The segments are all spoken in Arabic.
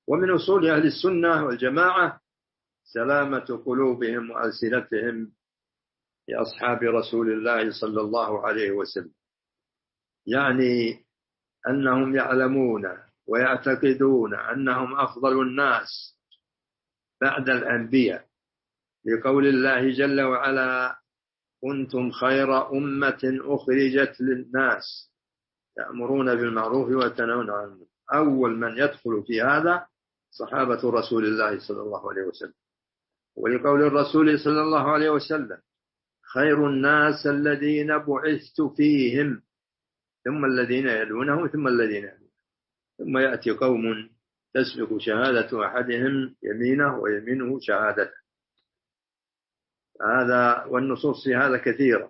ومن أصول أهل السنة والجماعة سلامة قلوبهم وألسنتهم لأصحاب رسول الله صلى الله عليه وسلم، يعني أنهم يعلمون ويعتقدون أنهم أفضل الناس بعد الأنبياء، لقول الله جل وعلا: كنتم خير أمة أخرجت للناس تأمرون بالمعروف وتنهون عن المنكر. أول من يدخل في هذا صحابة رسول الله صلى الله عليه وسلم. ولقول الرسول صلى الله عليه وسلم: خير الناس الذين بعثت فيهم ثم الذين يلونهم ثم الذين يلونهم، ثم يأتي قوم تسبق شهادة أحدهم يمينه ويمينه شهادته. هذا والنصوص في هذا كثيرة،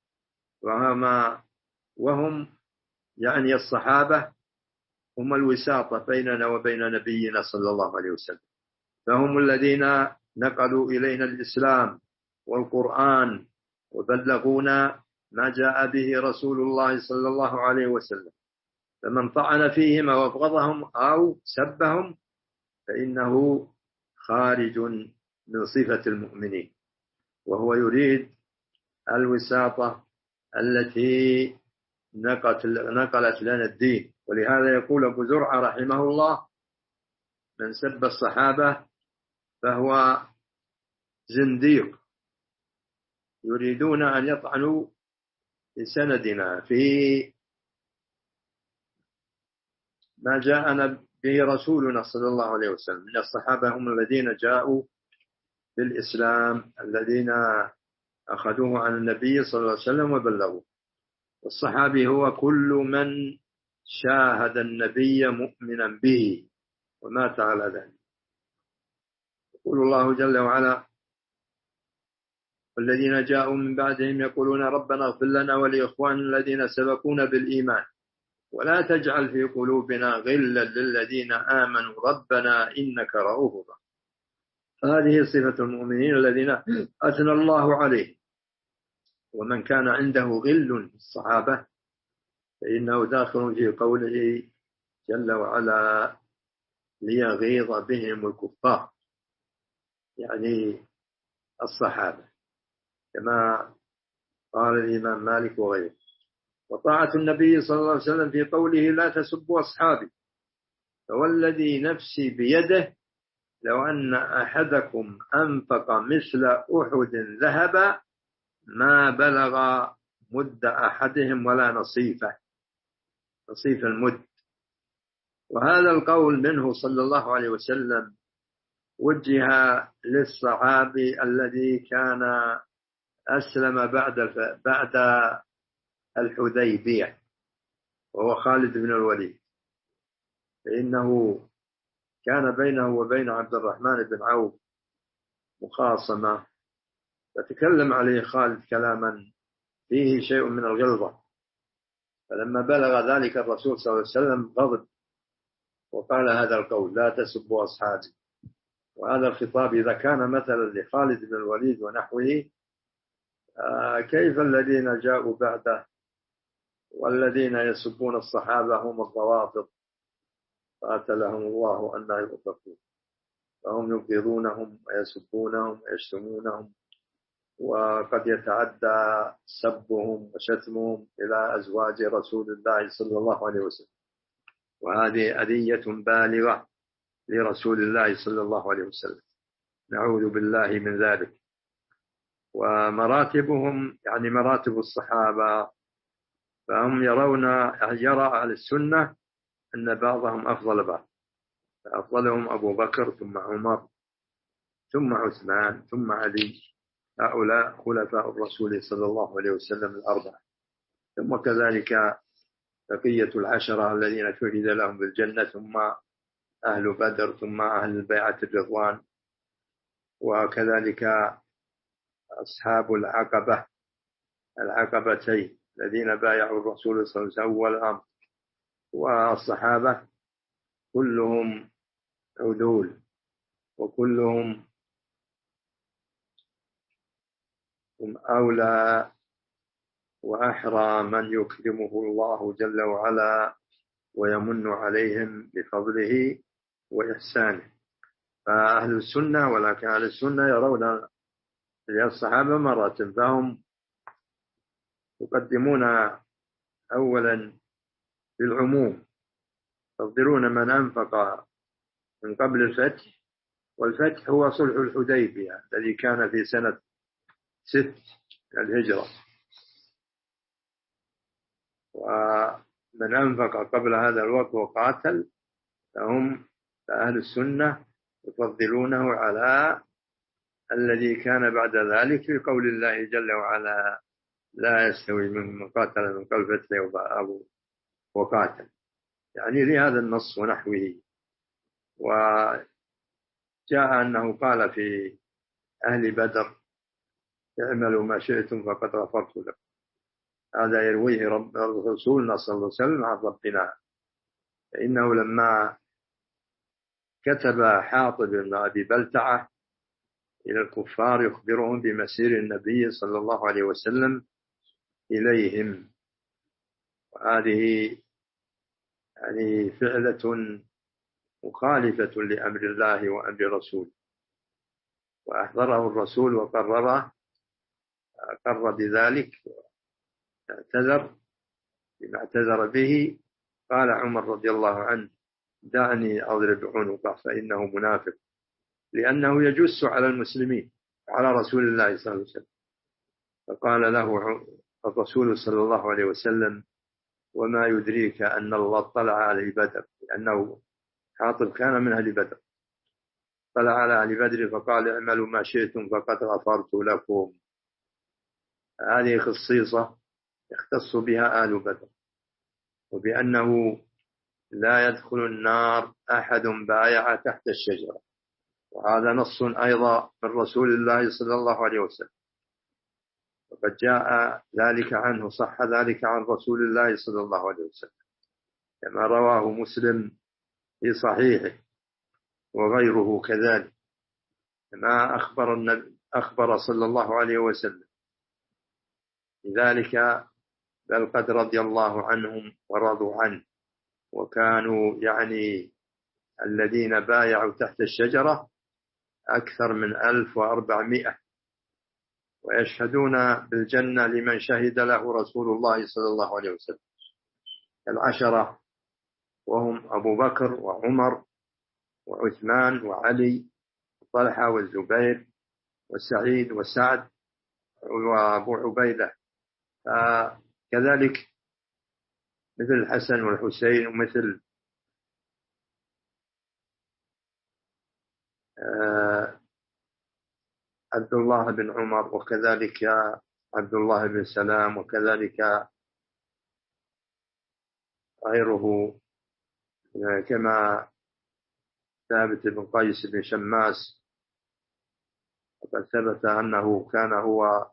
وهم يعني الصحابة هم الوساطة بيننا وبين نبينا صلى الله عليه وسلم، فهم الذين نقلوا إلينا الإسلام والقرآن وبلغونا ما جاء به رسول الله صلى الله عليه وسلم. فمن طعن فيهم أو أبغضهم أو سبهم فإنه خارج من صفة المؤمنين، وهو يريد الوساطة التي نقلت لنا الدين. ولهذا يقول أبو زرعة رحمه الله: من سب الصحابة فهو زنديق. يريدون أن يطعنوا بسندنا في ما جاءنا به رسولنا صلى الله عليه وسلم. من الصحابة هم الذين جاءوا بالإسلام، الذين أخذوه عن النبي صلى الله عليه وسلم وبلغوه. والصحابي هو كل من شاهد النبي مؤمنا به ومات على ذلك. يقول الله جل وعلا: والذين جاءوا من بعدهم يقولون ربنا اغفر لنا ولإخواننا الذين سبقونا بالإيمان ولا تجعل في قلوبنا غلا للذين آمنوا ربنا إنك رؤوف رحيم. هذه صفة المؤمنين الذين أثنى الله عليه. ومن كان عنده غل الصحابة فإنه داخل في قوله جل وعلا: ليغيظ بهم الكفار، يعني الصحابة، كما قال الإمام مالك وغيره. وطاعة النبي صلى الله عليه وسلم في قوله: لا تسبوا أصحابي فوالذي نفسي بيده لو أن أحدكم أنفق مثل أحد ذهبا ما بلغ مد أحدهم ولا نصيف المد. وهذا القول منه صلى الله عليه وسلم وجه للصحابي الذي كان أسلم بعد الحديبية، وهو خالد بن الوليد، فإنه كان بينه وبين عبد الرحمن بن عوف مخاصمة، فتكلم عليه خالد كلاما فيه شيء من الغلظة. فلما بلغ ذلك الرسول صلى الله عليه وسلم غضب وقال هذا القول: لا تسبوا أصحابي. وهذا الخطاب إذا كان مثلا لخالد بن الوليد ونحوه، كيف الذين جاءوا بعده والذين يسبون الصحابة هم الروافض قاتلهم الله أن يؤفكون، فهم يبغضونهم ويسبونهم ويشتمونهم، وقد يتعدى سبهم وشتمهم إلى أزواج رسول الله صلى الله عليه وسلم، وهذه أذية بالغة لرسول الله صلى الله عليه وسلم، نعوذ بالله من ذلك. ومراتبهم يعني مراتب الصحابة، فهم يرى أهل السنة أن بعضهم أفضل بعض، فأفضلهم أبو بكر ثم عمر ثم عثمان ثم علي، هؤلاء خلفاء الرسول صلى الله عليه وسلم الأربعة، ثم كذلك بقية العشرة الذين شهد لهم بالجنة، ثم أهل بدر، ثم أهل البيعة الرضوان، وكذلك أصحاب العقبتين الذين بايعوا الرسول صلى الله عليه وسلم أول الأمر. والصحابة كلهم عدول، وكلهم هم أولى وأحرى من يكرمه الله جل وعلا ويمن عليهم بفضله وإحسانه. فأهل السنة، ولكن أهل السنة يرون الصحابة مرة، فهم يقدمون أولا بالعموم، يفضلون من أنفق من قبل الفتح، والفتح هو صلح الحديبية الذي كان في سنة 6 الهجرة. ومن أنفق قبل هذا الوقت وقاتل فأهل السنة يفضلونه على الذي كان بعد ذلك، في قول الله جل وعلا: لا يستوي من قاتل من قبل الفتح وقاتل، يعني لهذا النص ونحوه. وجاء أنه قال في أهل بدر: اعملوا ما شئتم فقد غفرت لكم. هذا يرويه رسولنا صلى الله عليه وسلم عن ربنا، فإنه لما كتب حاطب بن أبي بلتعة إلى الكفار يخبرهم بمسير النبي صلى الله عليه وسلم إليهم، وهذه يعني فعلة مخالفة لأمر الله وأمر رسوله، وأحضره الرسول وقرره، أقر بذلك، اعتذر بما اعتذر به. قال عمر رضي الله عنه: دعني أضرب عنقه فإنه منافق، لأنه يجس على المسلمين وعلى رسول الله صلى الله عليه وسلم. فقال له الرسول صلى الله عليه وسلم: وما يدريك أن الله اطلع على بدر، لأنه حاطب كان من أهل بدر، طلع على أهل بدر فقال: اعملوا ما شئتم فقد غفرت لكم. هذه خصيصة يختص بها آل بدر، وبأنه لا يدخل النار أحد بايع تحت الشجرة، وهذا نص أيضا من رسول الله صلى الله عليه وسلم، وقد جاء ذلك عنه، صح ذلك عن رسول الله صلى الله عليه وسلم كما رواه مسلم في صحيحه وغيره كذلك، كما أخبر صلى الله عليه وسلم لذلك. بل قد رضي الله عنهم ورضوا عنه، وكانوا يعني الذين بايعوا تحت الشجرة أكثر من 1400، ويشهدون بالجنة لمن شهد له رسول الله صلى الله عليه وسلم، العشرة، وهم أبو بكر وعمر وعثمان وعلي وطلحة والزبير وسعيد وسعد وأبو عبيدة، كذلك مثل الحسن والحسين، ومثل عبد الله بن عمر، وكذلك عبد الله بن سلام، وكذلك غيره كما ثابت بن قيس بن شماس، وقد ثبت أنه كان هو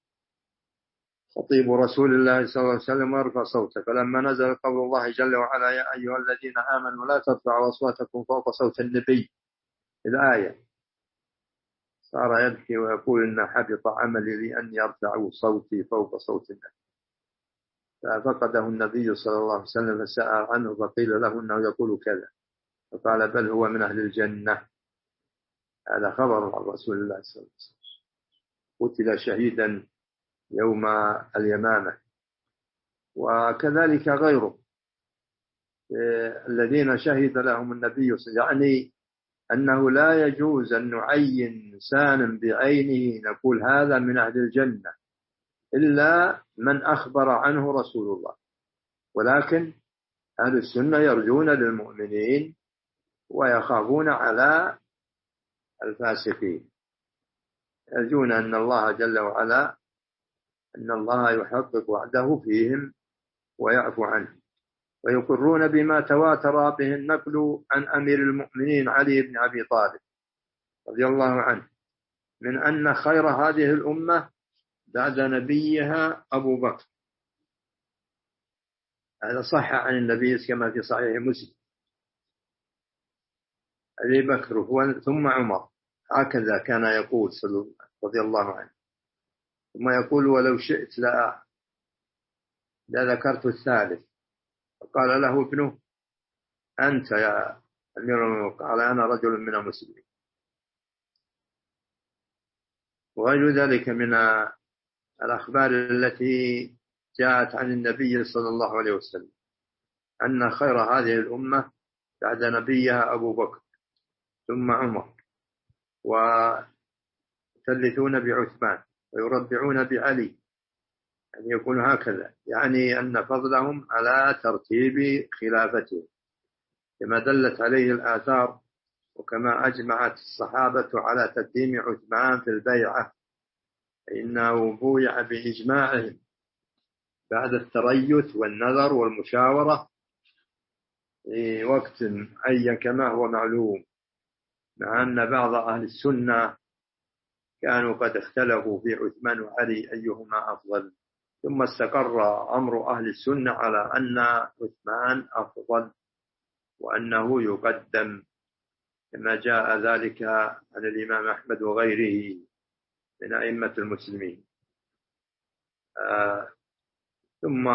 خطيب رسول الله صلى الله عليه وسلم ويرفع صوته، فلما نزل قول الله جل وعلا: يا أيها الذين آمنوا لا ترفعوا أصواتكم فوق صوت النبي، الآية، صار يبكي ويقول: إن حبط عملي لأني أرفع صوتي فوق صوت النبي. ففقده النبي صلى الله عليه وسلم فسأل عنه، فقيل له إنه يقول كذا، فقال: بل هو من أهل الجنة. هذا خبر عن رسول الله صلى الله عليه وسلم. قتل شهيدا يوم اليمامة. وكذلك غيره الذين شهد لهم النبي، يعني أنه لا يجوز أن نعين إنسانا بعينه نقول هذا من أهل الجنة إلا من أخبر عنه رسول الله. ولكن أهل السنة يرجون للمؤمنين ويخافون على الفاسقين، يرجون أن الله جل وعلا أن الله يحقق وعده فيهم ويعفو عنهم، ويقرون بما تواتر به النقل عن أمير المؤمنين علي بن أبي طالب رضي الله عنه من أن خير هذه الأمة بعد نبيها أبو بكر. هذا صح عن النبي كما في صحيح مسلم: أبي بكر هو ثم عمر، هكذا كان يقول رضي الله عنه. ثم يقول: ولو شئت لذكرت الثالث. فقال له ابنه: أنت أمير المؤمنين قال أنا رجل من المسلمين. وغير ذلك من الأخبار التي جاءت عن النبي صلى الله عليه وسلم أن خير هذه الأمة بعد نبيها أبو بكر ثم عمر، ويثلثون بعثمان ويربعون بعلي، أن يكون هكذا، يعني أن فضلهم على ترتيب خلافتهم كما دلت عليه الآثار، وكما أجمعت الصحابة على تقديم عثمان في البيعة، فإنه بويع بإجماعهم بعد التريث والنظر والمشاورة في وقت معين كما هو معلوم، مع أن بعض أهل السنة كانوا قد اختلفوا في عثمان وعلي أيهما أفضل، ثم استقر أمر أهل السنة على أن عثمان أفضل وأنه يقدم، كما جاء ذلك عن الإمام أحمد وغيره من أئمة المسلمين. ثم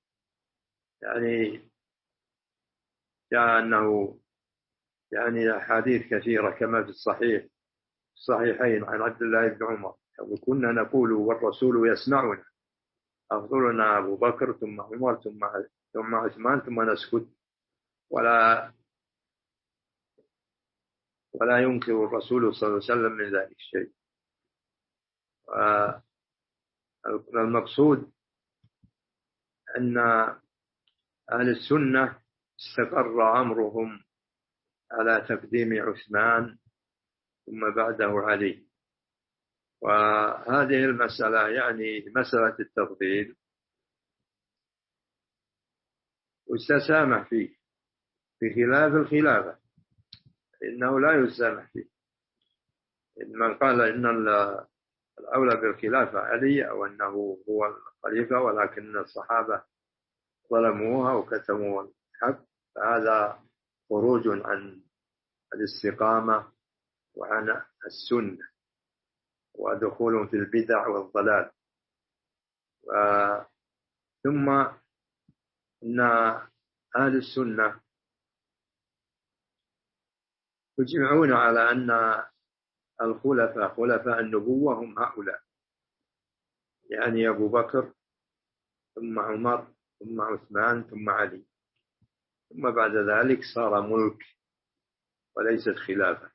يعني جاء أنه يعني أحاديث كثيرة كما في الصحيحين عن عبد الله بن عمر كنا نقول والرسول يسمعنا أفضلنا أبو بكر ثم عمر ثم عثمان ثم نسكت، ولا ينكر الرسول صلى الله عليه وسلم من ذلك الشيء. المقصود أن أهل السنة استقر أمرهم على تقديم عثمان ثم بعده علي، وهذه المسألة يعني مسألة التفضيل يستسامح فيه بخلاف الخلافة، إنه لا يستسامح فيه. إن من قال إن الأولى بالخلافة علي أو أنه هو الخليفة ولكن الصحابة ظلموها وكتموا الحق، فهذا خروج عن الاستقامة وعن السنة ودخول في البدع والضلال. ثم إن أهل السنة يجمعون على أن خلفاء النبوة هم هؤلاء، يعني أبو بكر ثم عمر ثم عثمان ثم علي، ثم بعد ذلك صار ملك وليست خلافة.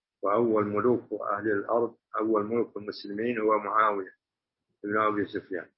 وأول ملوك أهل الأرض، أول ملك المسلمين هو معاوية بن أبي سفيان،